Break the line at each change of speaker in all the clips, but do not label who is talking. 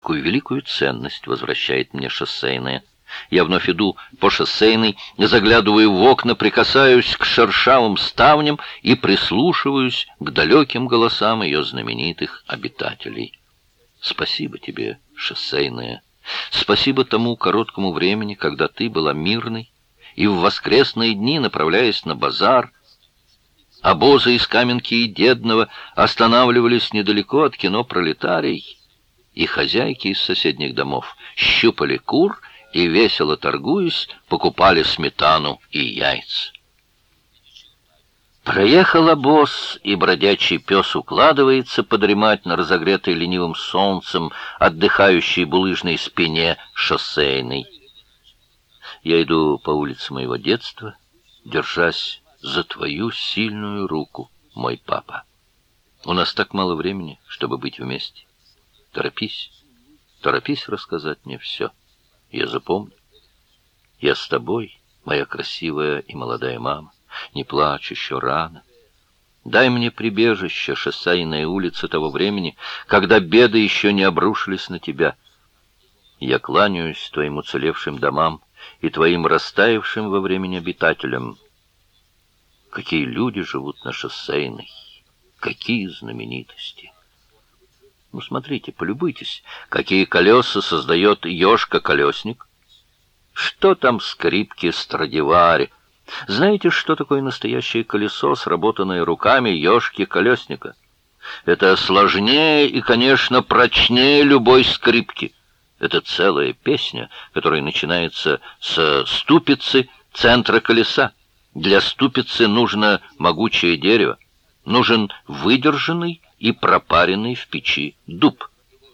какую великую ценность возвращает мне шоссейная. Я вновь иду по шоссейной, заглядываю в окна, прикасаюсь к шершавым ставням и прислушиваюсь к далеким голосам ее знаменитых обитателей. Спасибо тебе, шоссейная. Спасибо тому короткому времени, когда ты была мирной, и в воскресные дни, направляясь на базар, обозы из Каменки и Дедного останавливались недалеко от кино «Пролетарий», и хозяйки из соседних домов щупали кур и, весело торгуясь, покупали сметану и яйца. Проехал обоз, и бродячий пес укладывается подремать на разогретой ленивым солнцем отдыхающей булыжной спине шоссейной. Я иду по улице моего детства, держась за твою сильную руку, мой папа. У нас так мало времени, чтобы быть вместе. Торопись, торопись рассказать мне все. Я запомню. Я с тобой, моя красивая и молодая мама. Не плачь, еще рано. Дай мне прибежище, шоссейная улица того времени, когда беды еще не обрушились на тебя. Я кланяюсь твоим уцелевшим домам и твоим растаявшим во времени обитателям. Какие люди живут на шоссейной, какие знаменитости! Ну, смотрите, полюбуйтесь, какие колеса создает Ёшка-колесник. Что там скрипки Страдивари? Знаете, что такое настоящее колесо, сработанное руками Ёшки-колесника? Это сложнее и, конечно, прочнее любой скрипки. Это целая песня, которая начинается с ступицы центра колеса. Для ступицы нужно могучее дерево, нужен выдержанный и пропаренный в печи дуб.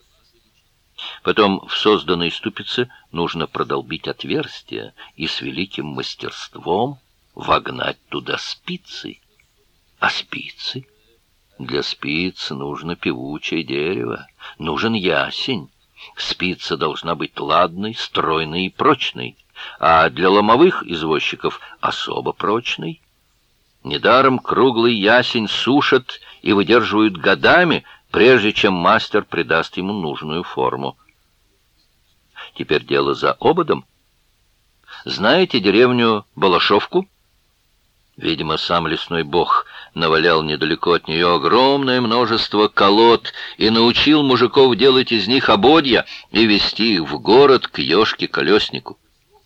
Потом в созданной ступице нужно продолбить отверстие и с великим мастерством вогнать туда спицы. А спицы? Для спиц нужно певучее дерево, нужен ясень. Спица должна быть ладной, стройной и прочной, а для ломовых извозчиков особо прочной. Недаром круглый ясень сушат и выдерживают годами, прежде чем мастер придаст ему нужную форму. Теперь дело за ободом. Знаете деревню Балашовку? Видимо, сам лесной бог навалял недалеко от нее огромное множество колод и научил мужиков делать из них ободья и везти их в город к Ёшке-колеснику.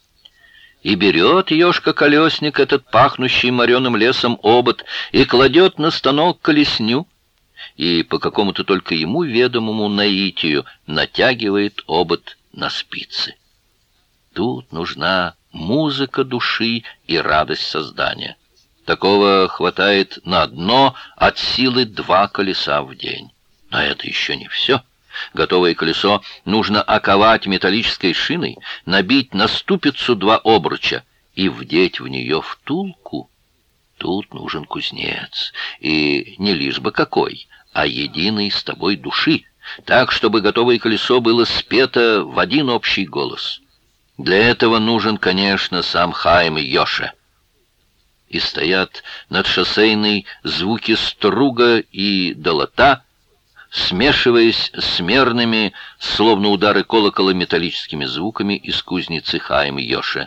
И берет Ёшка-колесник этот пахнущий мореным лесом обод и кладет на станок колесню, и по какому-то только ему ведомому наитию натягивает обод на спицы. Тут нужна музыка души и радость создания. Такого хватает на одно от силы 2 колеса в день. Но это еще не все. Готовое колесо нужно оковать металлической шиной, набить на ступицу 2 обруча и вдеть в нее втулку. Тут нужен кузнец, и не лишь бы какой, а единый с тобой души, так, чтобы готовое колесо было спето в один общий голос. Для этого нужен, конечно, сам Хаим Йоше. И стоят над шоссейной звуки струга и долота, смешиваясь с мерными, словно удары колокола, металлическими звуками из кузницы Хаим Йоше.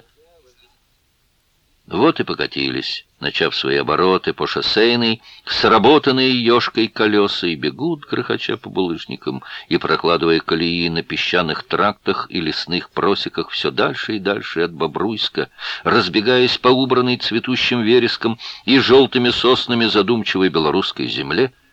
Вот и покатились, начав свои обороты по шоссейной, сработанные Ёшкой колеса, и бегут, грохоча по булыжникам, и прокладывая колеи на песчаных трактах и лесных просеках все дальше и дальше от Бобруйска, разбегаясь по убранной цветущим вереском и желтыми соснами задумчивой белорусской земле,